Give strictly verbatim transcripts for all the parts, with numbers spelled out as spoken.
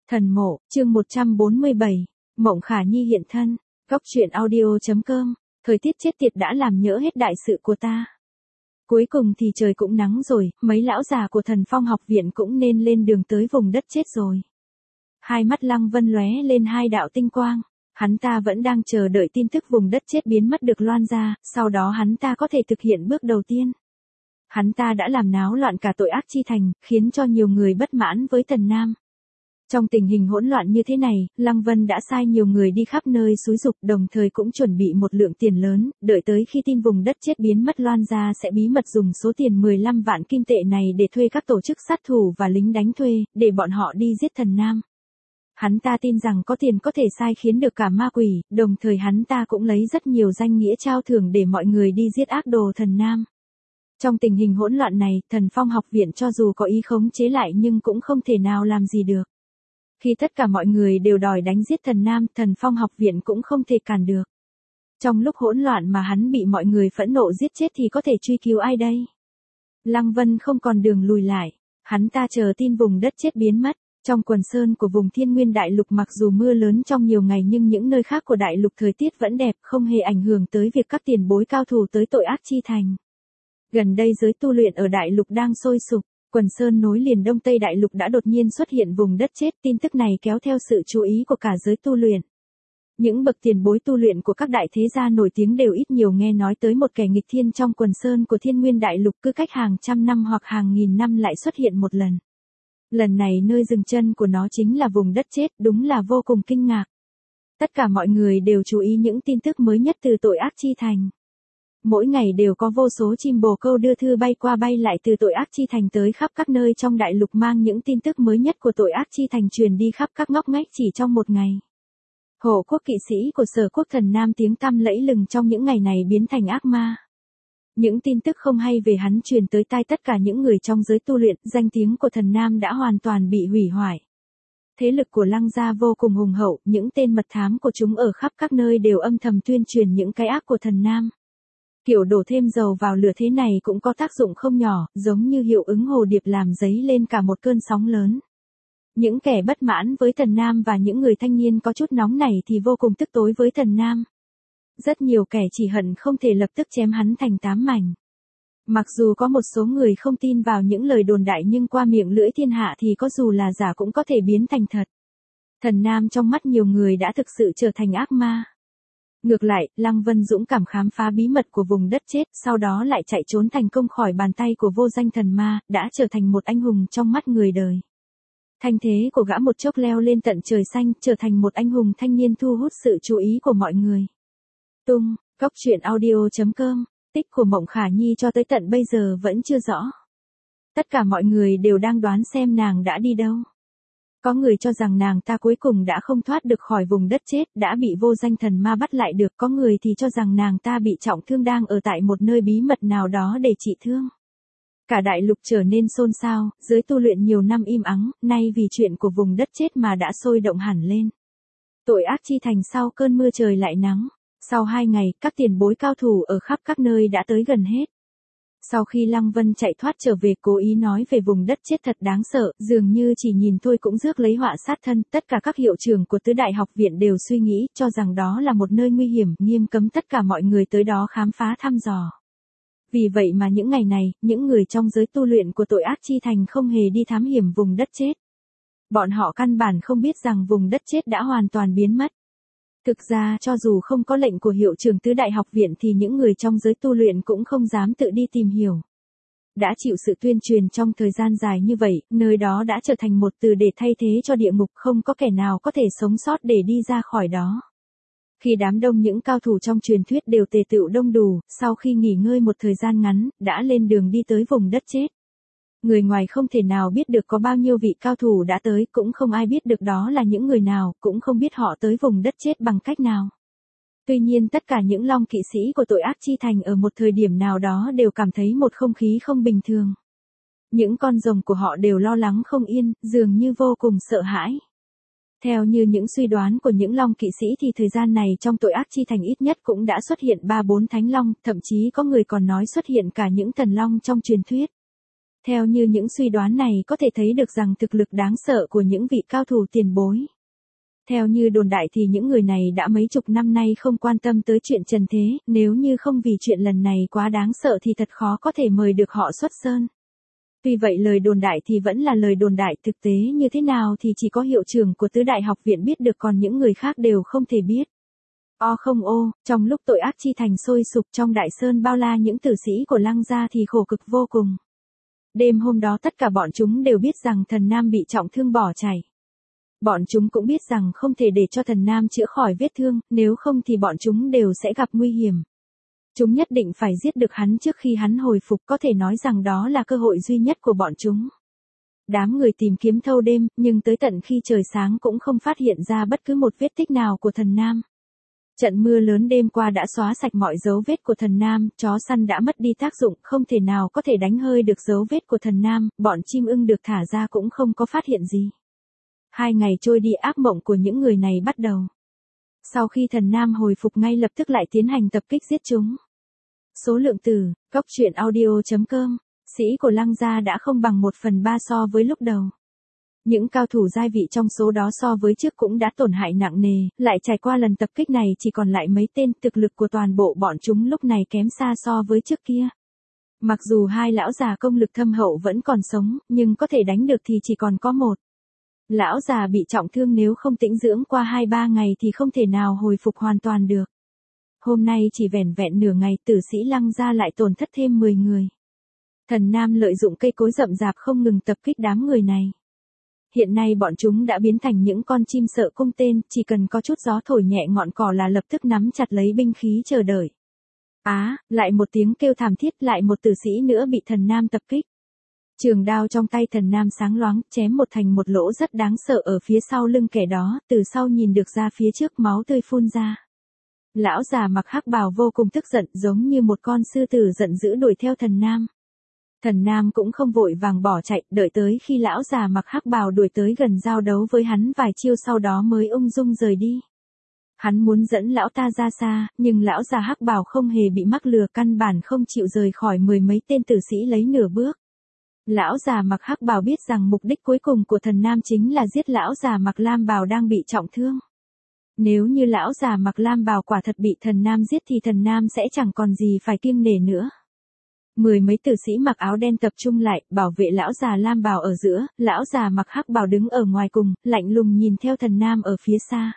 Thần mộ, chương một trăm bốn mươi bảy, Mộng Khả Nhi hiện thân, góc truyện audio.com, thời tiết chết tiệt đã làm nhỡ hết đại sự của ta. Cuối cùng thì trời cũng nắng rồi, mấy lão già của Thần Phong học viện cũng nên lên đường tới vùng đất chết rồi. Hai mắt Lăng Vân lóe lên hai đạo tinh quang, hắn ta vẫn đang chờ đợi tin tức vùng đất chết biến mất được loan ra, sau đó hắn ta có thể thực hiện bước đầu tiên. Hắn ta đã làm náo loạn cả tội ác chi thành, khiến cho nhiều người bất mãn với Tần Nam. Trong tình hình hỗn loạn như thế này, Lăng Vân đã sai nhiều người đi khắp nơi xúi giục, đồng thời cũng chuẩn bị một lượng tiền lớn, đợi tới khi tin vùng đất chết biến mất loan ra sẽ bí mật dùng số tiền mười lăm vạn kim tệ này để thuê các tổ chức sát thủ và lính đánh thuê, để bọn họ đi giết Thần Nam. Hắn ta tin rằng có tiền có thể sai khiến được cả ma quỷ, đồng thời hắn ta cũng lấy rất nhiều danh nghĩa trao thưởng để mọi người đi giết ác đồ Thần Nam. Trong tình hình hỗn loạn này, Thần Phong học viện cho dù có ý khống chế lại nhưng cũng không thể nào làm gì được. Khi tất cả mọi người đều đòi đánh giết Thần Nam, Thần Phong học viện cũng không thể cản được. Trong lúc hỗn loạn mà hắn bị mọi người phẫn nộ giết chết thì có thể truy cứu ai đây? Lăng Vân không còn đường lùi lại, hắn ta chờ tin vùng đất chết biến mất. Trong quần sơn của vùng Thiên Nguyên Đại Lục mặc dù mưa lớn trong nhiều ngày nhưng những nơi khác của Đại Lục thời tiết vẫn đẹp, không hề ảnh hưởng tới việc các tiền bối cao thủ tới tội ác chi thành. Gần đây giới tu luyện ở Đại Lục đang sôi sục, quần sơn nối liền Đông Tây Đại Lục đã đột nhiên xuất hiện vùng đất chết, tin tức này kéo theo sự chú ý của cả giới tu luyện. Những bậc tiền bối tu luyện của các đại thế gia nổi tiếng đều ít nhiều nghe nói tới một kẻ nghịch thiên trong quần sơn của Thiên Nguyên Đại Lục, cứ cách hàng trăm năm hoặc hàng nghìn năm lại xuất hiện một lần. Lần này nơi dừng chân của nó chính là vùng đất chết, đúng là vô cùng kinh ngạc. Tất cả mọi người đều chú ý những tin tức mới nhất từ tội ác chi thành. Mỗi ngày đều có vô số chim bồ câu đưa thư bay qua bay lại từ tội ác chi thành tới khắp các nơi trong đại lục, mang những tin tức mới nhất của tội ác chi thành truyền đi khắp các ngóc ngách chỉ trong một ngày. Hổ quốc kỵ sĩ của Sở Quốc Thần Nam tiếng tăm lẫy lừng trong những ngày này biến thành ác ma. Những tin tức không hay về hắn truyền tới tai tất cả những người trong giới tu luyện, danh tiếng của Thần Nam đã hoàn toàn bị hủy hoại. Thế lực của Lăng gia vô cùng hùng hậu, những tên mật thám của chúng ở khắp các nơi đều âm thầm tuyên truyền những cái ác của Thần Nam. Kiểu đổ thêm dầu vào lửa thế này cũng có tác dụng không nhỏ, giống như hiệu ứng hồ điệp làm dấy lên cả một cơn sóng lớn. Những kẻ bất mãn với Thần Nam và những người thanh niên có chút nóng nảy thì vô cùng tức tối với Thần Nam. Rất nhiều kẻ chỉ hận không thể lập tức chém hắn thành tám mảnh. Mặc dù có một số người không tin vào những lời đồn đại nhưng qua miệng lưỡi thiên hạ thì có dù là giả cũng có thể biến thành thật. Thần Nam trong mắt nhiều người đã thực sự trở thành ác ma. Ngược lại, Lăng Vân dũng cảm khám phá bí mật của vùng đất chết, sau đó lại chạy trốn thành công khỏi bàn tay của vô danh thần ma, đã trở thành một anh hùng trong mắt người đời. Thanh thế của gã một chốc leo lên tận trời xanh, trở thành một anh hùng thanh niên thu hút sự chú ý của mọi người. Tung, góc truyện audio.com, tích của Mộng Khả Nhi cho tới tận bây giờ vẫn chưa rõ. Tất cả mọi người đều đang đoán xem nàng đã đi đâu. Có người cho rằng nàng ta cuối cùng đã không thoát được khỏi vùng đất chết, đã bị vô danh thần ma bắt lại được, có người thì cho rằng nàng ta bị trọng thương đang ở tại một nơi bí mật nào đó để trị thương. Cả đại lục trở nên xôn xao, giới tu luyện nhiều năm im ắng, nay vì chuyện của vùng đất chết mà đã sôi động hẳn lên. Tội ác chi thành sau cơn mưa trời lại nắng. Sau hai ngày, các tiền bối cao thủ ở khắp các nơi đã tới gần hết. Sau khi Lăng Vân chạy thoát trở về cố ý nói về vùng đất chết thật đáng sợ, dường như chỉ nhìn thôi cũng rước lấy họa sát thân, tất cả các hiệu trưởng của tứ đại học viện đều suy nghĩ, cho rằng đó là một nơi nguy hiểm, nghiêm cấm tất cả mọi người tới đó khám phá thăm dò. Vì vậy mà những ngày này, những người trong giới tu luyện của tội ác chi thành không hề đi thám hiểm vùng đất chết. Bọn họ căn bản không biết rằng vùng đất chết đã hoàn toàn biến mất. Thực ra cho dù không có lệnh của hiệu trưởng tứ đại học viện thì những người trong giới tu luyện cũng không dám tự đi tìm hiểu. Đã chịu sự tuyên truyền trong thời gian dài như vậy, nơi đó đã trở thành một từ để thay thế cho địa ngục, không có kẻ nào có thể sống sót để đi ra khỏi đó. Khi đám đông những cao thủ trong truyền thuyết đều tề tựu đông đủ, sau khi nghỉ ngơi một thời gian ngắn, đã lên đường đi tới vùng đất chết. Người ngoài không thể nào biết được có bao nhiêu vị cao thủ đã tới, cũng không ai biết được đó là những người nào, cũng không biết họ tới vùng đất chết bằng cách nào. Tuy nhiên tất cả những long kỵ sĩ của tội ác chi thành ở một thời điểm nào đó đều cảm thấy một không khí không bình thường. Những con rồng của họ đều lo lắng không yên, dường như vô cùng sợ hãi. Theo như những suy đoán của những long kỵ sĩ thì thời gian này trong tội ác chi thành ít nhất cũng đã xuất hiện ba bốn thánh long, thậm chí có người còn nói xuất hiện cả những thần long trong truyền thuyết. Theo như những suy đoán này có thể thấy được rằng thực lực đáng sợ của những vị cao thủ tiền bối. Theo như đồn đại thì những người này đã mấy chục năm nay không quan tâm tới chuyện trần thế, nếu như không vì chuyện lần này quá đáng sợ thì thật khó có thể mời được họ xuất sơn. Tuy vậy lời đồn đại thì vẫn là lời đồn đại, thực tế như thế nào thì chỉ có hiệu trưởng của tứ đại học viện biết được, còn những người khác đều không thể biết. O không ô, trong lúc tội ác chi thành sôi sục trong đại sơn bao la, những tử sĩ của Lăng gia thì khổ cực vô cùng. Đêm hôm đó tất cả bọn chúng đều biết rằng thần nam bị trọng thương bỏ chạy. Bọn chúng cũng biết rằng không thể để cho thần nam chữa khỏi vết thương, nếu không thì bọn chúng đều sẽ gặp nguy hiểm. Chúng nhất định phải giết được hắn trước khi hắn hồi phục, có thể nói rằng đó là cơ hội duy nhất của bọn chúng. Đám người tìm kiếm thâu đêm, nhưng tới tận khi trời sáng cũng không phát hiện ra bất cứ một vết tích nào của thần nam. Trận mưa lớn đêm qua đã xóa sạch mọi dấu vết của thần nam, chó săn đã mất đi tác dụng, không thể nào có thể đánh hơi được dấu vết của thần nam, bọn chim ưng được thả ra cũng không có phát hiện gì. Hai ngày trôi đi, ác mộng của những người này bắt đầu. Sau khi thần nam hồi phục ngay lập tức lại tiến hành tập kích giết chúng. Số lượng từ, góc truyện audio chấm com, sĩ của Lăng gia đã không bằng một phần ba so với lúc đầu. Những cao thủ giai vị trong số đó so với trước cũng đã tổn hại nặng nề, lại trải qua lần tập kích này chỉ còn lại mấy tên, thực lực của toàn bộ bọn chúng lúc này kém xa so với trước kia. Mặc dù hai lão già công lực thâm hậu vẫn còn sống, nhưng có thể đánh được thì chỉ còn có một. Lão già bị trọng thương, nếu không tĩnh dưỡng qua hai ba ngày thì không thể nào hồi phục hoàn toàn được. Hôm nay chỉ vẻn vẹn nửa ngày, tử sĩ Lăng gia lại tổn thất thêm mười người. Thần nam lợi dụng cây cối rậm rạp không ngừng tập kích đám người này. Hiện nay bọn chúng đã biến thành những con chim sợ cung tên, chỉ cần có chút gió thổi nhẹ ngọn cỏ là lập tức nắm chặt lấy binh khí chờ đợi. Á, lại một tiếng kêu thảm thiết, lại một tử sĩ nữa bị thần nam tập kích. Trường đao trong tay thần nam sáng loáng, chém một thành một lỗ rất đáng sợ ở phía sau lưng kẻ đó, từ sau nhìn được ra phía trước máu tươi phun ra. Lão già mặc hắc bào vô cùng tức giận, giống như một con sư tử giận dữ đuổi theo thần nam. Thần nam cũng không vội vàng bỏ chạy, đợi tới khi lão già mặc hắc bào đuổi tới gần giao đấu với hắn vài chiêu sau đó mới ung dung rời đi. Hắn muốn dẫn lão ta ra xa, nhưng lão già hắc bào không hề bị mắc lừa, căn bản không chịu rời khỏi mười mấy tên tử sĩ lấy nửa bước. Lão già mặc hắc bào biết rằng mục đích cuối cùng của thần nam chính là giết lão già mặc lam bào đang bị trọng thương. Nếu như lão già mặc lam bào quả thật bị thần nam giết thì thần nam sẽ chẳng còn gì phải kiêng nể nữa. Mười mấy tử sĩ mặc áo đen tập trung lại, bảo vệ lão già lam bào ở giữa, lão già mặc hắc bào đứng ở ngoài cùng, lạnh lùng nhìn theo thần nam ở phía xa.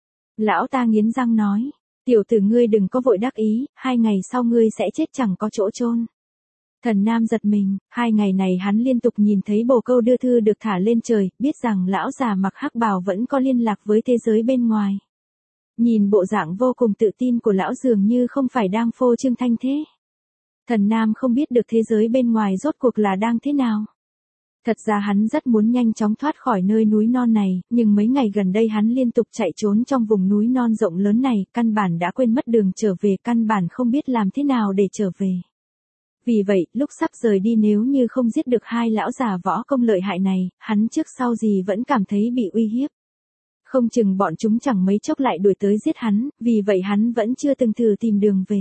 Lão ta nghiến răng nói, tiểu tử ngươi đừng có vội đắc ý, hai ngày sau ngươi sẽ chết chẳng có chỗ chôn. Thần nam giật mình, hai ngày này hắn liên tục nhìn thấy bồ câu đưa thư được thả lên trời, biết rằng lão già mặc hắc bào vẫn có liên lạc với thế giới bên ngoài. Nhìn bộ dạng vô cùng tự tin của lão dường như không phải đang phô trương thanh thế. Thần nam không biết được thế giới bên ngoài rốt cuộc là đang thế nào. Thật ra hắn rất muốn nhanh chóng thoát khỏi nơi núi non này, nhưng mấy ngày gần đây hắn liên tục chạy trốn trong vùng núi non rộng lớn này, căn bản đã quên mất đường trở về, căn bản không biết làm thế nào để trở về. Vì vậy, lúc sắp rời đi nếu như không giết được hai lão già võ công lợi hại này, hắn trước sau gì vẫn cảm thấy bị uy hiếp. Không chừng bọn chúng chẳng mấy chốc lại đuổi tới giết hắn, vì vậy hắn vẫn chưa từng thử tìm đường về.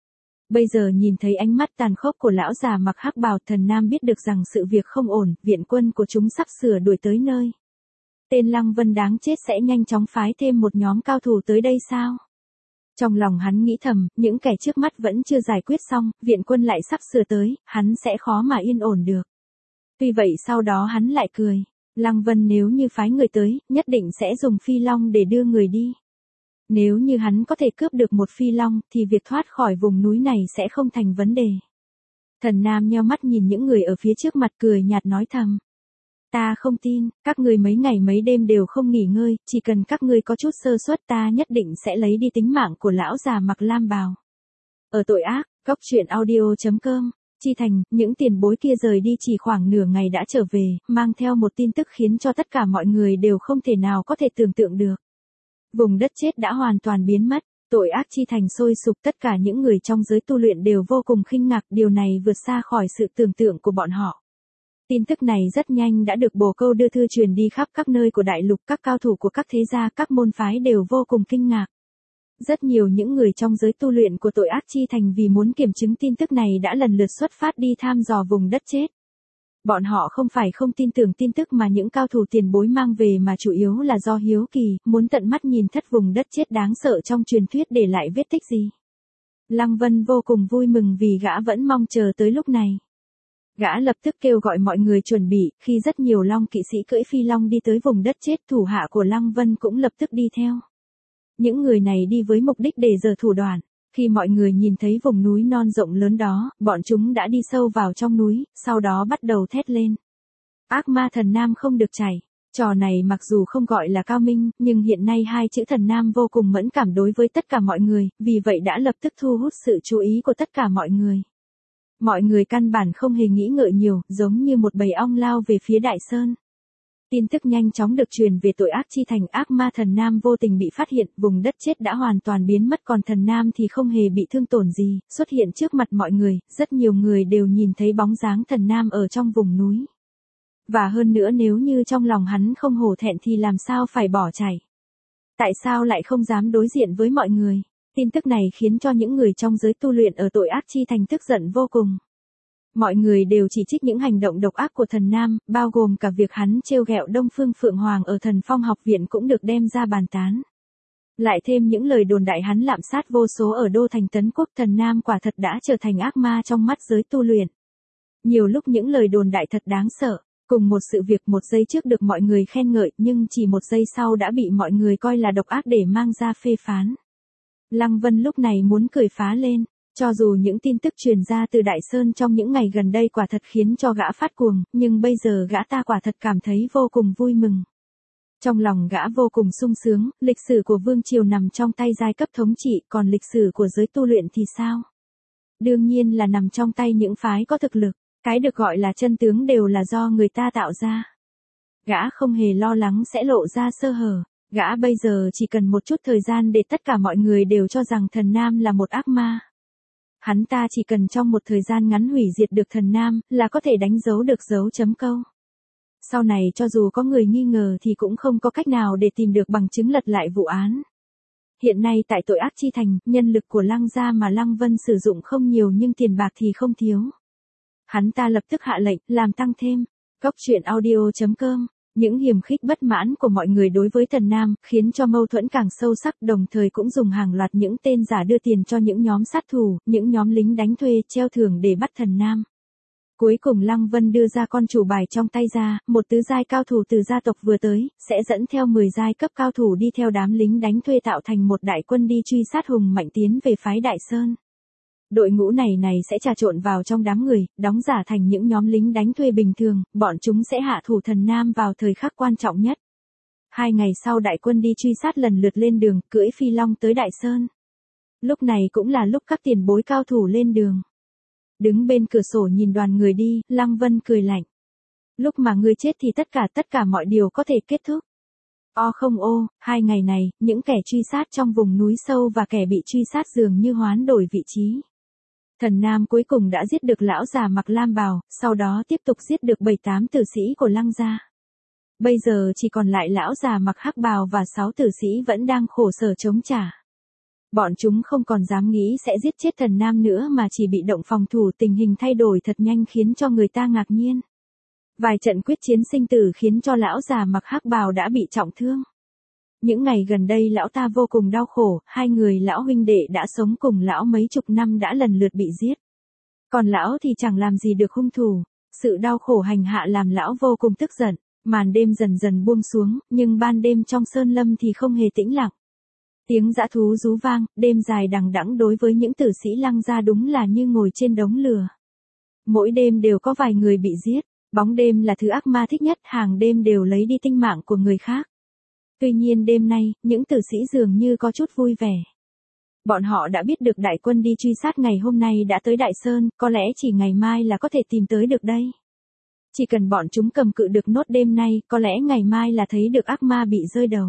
Bây giờ nhìn thấy ánh mắt tàn khốc của lão già mặc hắc bào, thần nam biết được rằng sự việc không ổn, viện quân của chúng sắp sửa đuổi tới nơi. Tên Lăng Vân đáng chết sẽ nhanh chóng phái thêm một nhóm cao thủ tới đây sao? Trong lòng hắn nghĩ thầm, những kẻ trước mắt vẫn chưa giải quyết xong, viện quân lại sắp sửa tới, hắn sẽ khó mà yên ổn được. Tuy vậy sau đó hắn lại cười, Lăng Vân nếu như phái người tới, nhất định sẽ dùng phi long để đưa người đi. Nếu như hắn có thể cướp được một phi long, thì việc thoát khỏi vùng núi này sẽ không thành vấn đề. Thần nam nheo mắt nhìn những người ở phía trước mặt, cười nhạt nói thầm. Ta không tin, các ngươi mấy ngày mấy đêm đều không nghỉ ngơi, chỉ cần các ngươi có chút sơ suất ta nhất định sẽ lấy đi tính mạng của lão già mặc lam bào. Ở tội ác, góc truyện audio chấm com, Chi Thành, những tiền bối kia rời đi chỉ khoảng nửa ngày đã trở về, mang theo một tin tức khiến cho tất cả mọi người đều không thể nào có thể tưởng tượng được. Vùng đất chết đã hoàn toàn biến mất, tội ác Chi Thành sôi sục, tất cả những người trong giới tu luyện đều vô cùng kinh ngạc, điều này vượt xa khỏi sự tưởng tượng của bọn họ. Tin tức này rất nhanh đã được bồ câu đưa thư truyền đi khắp các nơi của đại lục, các cao thủ của các thế gia, các môn phái đều vô cùng kinh ngạc. Rất nhiều những người trong giới tu luyện của tội ác Chi Thành vì muốn kiểm chứng tin tức này đã lần lượt xuất phát đi tham dò vùng đất chết. Bọn họ không phải không tin tưởng tin tức mà những cao thủ tiền bối mang về mà chủ yếu là do hiếu kỳ, muốn tận mắt nhìn thất vùng đất chết đáng sợ trong truyền thuyết để lại vết tích gì. Lăng Vân vô cùng vui mừng vì gã vẫn mong chờ tới lúc này. Gã lập tức kêu gọi mọi người chuẩn bị, khi rất nhiều long kỵ sĩ cưỡi phi long đi tới vùng đất chết, thủ hạ của Lăng Vân cũng lập tức đi theo. Những người này đi với mục đích để giở thủ đoạn. Khi mọi người nhìn thấy vùng núi non rộng lớn đó, bọn chúng đã đi sâu vào trong núi, sau đó bắt đầu thét lên. Ác ma thần nam không được chảy. Trò này mặc dù không gọi là cao minh, nhưng hiện nay hai chữ thần nam vô cùng mẫn cảm đối với tất cả mọi người, vì vậy đã lập tức thu hút sự chú ý của tất cả mọi người. Mọi người căn bản không hề nghĩ ngợi nhiều, giống như một bầy ong lao về phía Đại Sơn. Tin tức nhanh chóng được truyền về tội ác chi thành, ác ma thần nam vô tình bị phát hiện, vùng đất chết đã hoàn toàn biến mất, còn thần nam thì không hề bị thương tổn gì, xuất hiện trước mặt mọi người, rất nhiều người đều nhìn thấy bóng dáng thần nam ở trong vùng núi. Và hơn nữa nếu như trong lòng hắn không hổ thẹn thì làm sao phải bỏ chạy. Tại sao lại không dám đối diện với mọi người? Tin tức này khiến cho những người trong giới tu luyện ở tội ác chi thành tức giận vô cùng. Mọi người đều chỉ trích những hành động độc ác của thần nam, bao gồm cả việc hắn trêu ghẹo Đông Phương Phượng Hoàng ở Thần Phong học viện cũng được đem ra bàn tán. Lại thêm những lời đồn đại hắn lạm sát vô số ở đô thành Tấn Quốc, thần nam quả thật đã trở thành ác ma trong mắt giới tu luyện. Nhiều lúc những lời đồn đại thật đáng sợ, cùng một sự việc một giây trước được mọi người khen ngợi nhưng chỉ một giây sau đã bị mọi người coi là độc ác để mang ra phê phán. Lăng Vân lúc này muốn cười phá lên. Cho dù những tin tức truyền ra từ Đại Sơn trong những ngày gần đây quả thật khiến cho gã phát cuồng, nhưng bây giờ gã ta quả thật cảm thấy vô cùng vui mừng. Trong lòng gã vô cùng sung sướng, lịch sử của Vương Triều nằm trong tay giai cấp thống trị, còn lịch sử của giới tu luyện thì sao? Đương nhiên là nằm trong tay những phái có thực lực, cái được gọi là chân tướng đều là do người ta tạo ra. Gã không hề lo lắng sẽ lộ ra sơ hở, gã bây giờ chỉ cần một chút thời gian để tất cả mọi người đều cho rằng thần nam là một ác ma. Hắn ta chỉ cần trong một thời gian ngắn hủy diệt được thần nam, là có thể đánh dấu được dấu chấm câu. Sau này cho dù có người nghi ngờ thì cũng không có cách nào để tìm được bằng chứng lật lại vụ án. Hiện nay tại tội ác chi thành, nhân lực của Lăng gia mà Lăng Vân sử dụng không nhiều nhưng tiền bạc thì không thiếu. Hắn ta lập tức hạ lệnh, làm tăng thêm. Góc truyện audio chấm com. Những hiềm khích bất mãn của mọi người đối với thần nam, khiến cho mâu thuẫn càng sâu sắc, đồng thời cũng dùng hàng loạt những tên giả đưa tiền cho những nhóm sát thủ, những nhóm lính đánh thuê, treo thưởng để bắt thần nam. Cuối cùng Lăng Vân đưa ra con chủ bài trong tay ra, một tứ giai cao thủ từ gia tộc vừa tới, sẽ dẫn theo mười giai cấp cao thủ đi theo đám lính đánh thuê tạo thành một đại quân đi truy sát hùng mạnh tiến về phái Đại Sơn. Đội ngũ này này sẽ trà trộn vào trong đám người, đóng giả thành những nhóm lính đánh thuê bình thường, bọn chúng sẽ hạ thủ thần nam vào thời khắc quan trọng nhất. Hai ngày sau đại quân đi truy sát lần lượt lên đường, cưỡi phi long tới Đại Sơn. Lúc này cũng là lúc các tiền bối cao thủ lên đường. Đứng bên cửa sổ nhìn đoàn người đi, Lăng Vân cười lạnh. Lúc mà ngươi chết thì tất cả tất cả mọi điều có thể kết thúc. O không ô, hai ngày này, những kẻ truy sát trong vùng núi sâu và kẻ bị truy sát dường như hoán đổi vị trí. Thần nam cuối cùng đã giết được lão già mặc lam bào, sau đó tiếp tục giết được bảy tám tử sĩ của Lăng gia. Bây giờ chỉ còn lại lão già mặc hắc bào và sáu tử sĩ vẫn đang khổ sở chống trả. Bọn chúng không còn dám nghĩ sẽ giết chết thần nam nữa mà chỉ bị động phòng thủ, tình hình thay đổi thật nhanh khiến cho người ta ngạc nhiên. Vài trận quyết chiến sinh tử khiến cho lão già mặc hắc bào đã bị trọng thương. Những ngày gần đây lão ta vô cùng đau khổ, hai người lão huynh đệ đã sống cùng lão mấy chục năm đã lần lượt bị giết. Còn lão thì chẳng làm gì được hung thủ, sự đau khổ hành hạ làm lão vô cùng tức giận, màn đêm dần dần buông xuống, nhưng ban đêm trong sơn lâm thì không hề tĩnh lặng. Tiếng dã thú rú vang, đêm dài đằng đẵng đối với những tử sĩ Lăng gia đúng là như ngồi trên đống lửa. Mỗi đêm đều có vài người bị giết, bóng đêm là thứ ác ma thích nhất, hàng đêm đều lấy đi tinh mạng của người khác. Tuy nhiên đêm nay, những tử sĩ dường như có chút vui vẻ. Bọn họ đã biết được đại quân đi truy sát ngày hôm nay đã tới Đại Sơn, có lẽ chỉ ngày mai là có thể tìm tới được đây. Chỉ cần bọn chúng cầm cự được nốt đêm nay, có lẽ ngày mai là thấy được ác ma bị rơi đầu.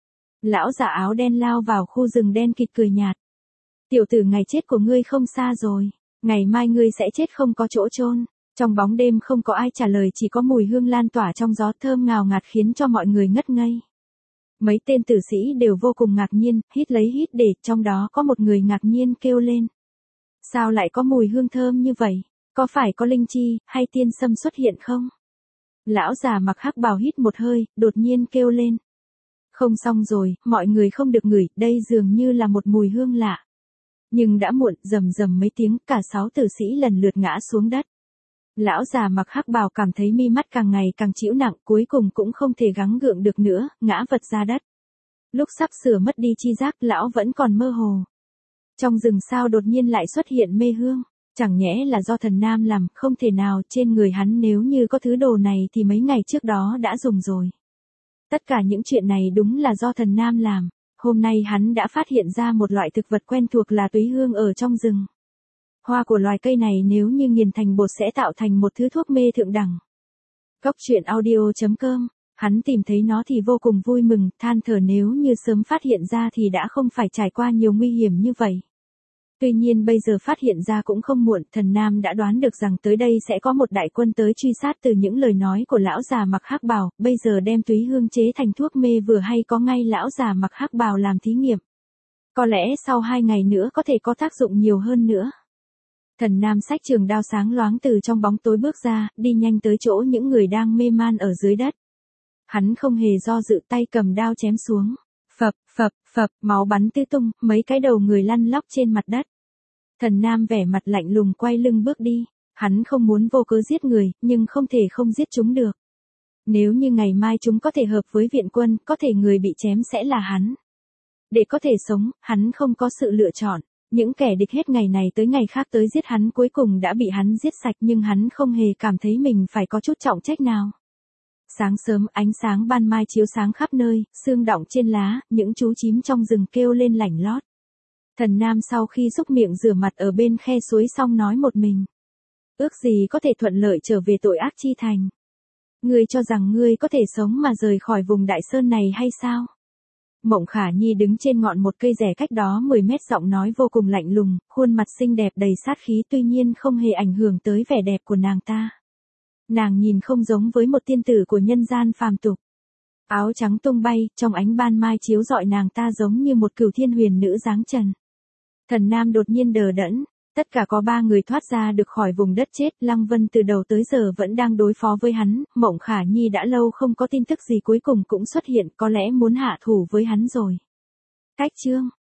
Lão già áo đen lao vào khu rừng đen kịt cười nhạt. Tiểu tử, ngày chết của ngươi không xa rồi, ngày mai ngươi sẽ chết không có chỗ chôn. Trong bóng đêm không có ai trả lời, chỉ có mùi hương lan tỏa trong gió thơm ngào ngạt khiến cho mọi người ngất ngây. Mấy tên tử sĩ đều vô cùng ngạc nhiên, hít lấy hít để, trong đó có một người ngạc nhiên kêu lên. Sao lại có mùi hương thơm như vậy? Có phải có linh chi, hay tiên sâm xuất hiện không? Lão già mặc hắc bào hít một hơi, đột nhiên kêu lên. Không xong rồi, mọi người không được ngửi, đây dường như là một mùi hương lạ. Nhưng đã muộn, rầm rầm mấy tiếng, cả sáu tử sĩ lần lượt ngã xuống đất. Lão già mặc hắc bào cảm thấy mi mắt càng ngày càng chịu nặng, cuối cùng cũng không thể gắng gượng được nữa, ngã vật ra đất. Lúc sắp sửa mất đi chi giác, lão vẫn còn mơ hồ. Trong rừng sao đột nhiên lại xuất hiện mê hương, chẳng nhẽ là do thần nam làm, không thể nào, trên người hắn nếu như có thứ đồ này thì mấy ngày trước đó đã dùng rồi. Tất cả những chuyện này đúng là do thần nam làm, hôm nay hắn đã phát hiện ra một loại thực vật quen thuộc là túy hương ở trong rừng. Hoa của loài cây này nếu như nghiền thành bột sẽ tạo thành một thứ thuốc mê thượng đẳng. Cốc truyện audio chấm com, hắn tìm thấy nó thì vô cùng vui mừng, than thở nếu như sớm phát hiện ra thì đã không phải trải qua nhiều nguy hiểm như vậy. Tuy nhiên bây giờ phát hiện ra cũng không muộn, thần nam đã đoán được rằng tới đây sẽ có một đại quân tới truy sát từ những lời nói của lão già mặc hắc bào, bây giờ đem túy hương chế thành thuốc mê vừa hay có ngay lão già mặc hắc bào làm thí nghiệm. Có lẽ sau hai ngày nữa có thể có tác dụng nhiều hơn nữa. Thần nam xách trường đao sáng loáng từ trong bóng tối bước ra, đi nhanh tới chỗ những người đang mê man ở dưới đất. Hắn không hề do dự, tay cầm đao chém xuống. Phập, phập, phập, máu bắn tứ tung, mấy cái đầu người lăn lóc trên mặt đất. Thần nam vẻ mặt lạnh lùng quay lưng bước đi. Hắn không muốn vô cớ giết người, nhưng không thể không giết chúng được. Nếu như ngày mai chúng có thể hợp với viện quân, có thể người bị chém sẽ là hắn. Để có thể sống, hắn không có sự lựa chọn. Những kẻ địch hết ngày này tới ngày khác tới giết hắn cuối cùng đã bị hắn giết sạch, nhưng hắn không hề cảm thấy mình phải có chút trọng trách nào. Sáng sớm ánh sáng ban mai chiếu sáng khắp nơi, sương đọng trên lá, những chú chím trong rừng kêu lên lảnh lót. Thần nam sau khi xúc miệng rửa mặt ở bên khe suối xong nói một mình. Ước gì có thể thuận lợi trở về tội ác chi thành. Ngươi cho rằng ngươi có thể sống mà rời khỏi vùng đại sơn này hay sao? Mộng Khả Nhi đứng trên ngọn một cây rẻ cách đó mười mét, giọng nói vô cùng lạnh lùng, khuôn mặt xinh đẹp đầy sát khí tuy nhiên không hề ảnh hưởng tới vẻ đẹp của nàng ta. Nàng nhìn không giống với một tiên tử của nhân gian phàm tục. Áo trắng tung bay, trong ánh ban mai chiếu rọi nàng ta giống như một cửu thiên huyền nữ dáng trần. Thần nam đột nhiên đờ đẫn, tất cả có ba người thoát ra được khỏi vùng đất chết, Lăng Vân từ đầu tới giờ vẫn đang đối phó với hắn, Mộng Khả Nhi đã lâu không có tin tức gì cuối cùng cũng xuất hiện, có lẽ muốn hạ thủ với hắn rồi. Cách chương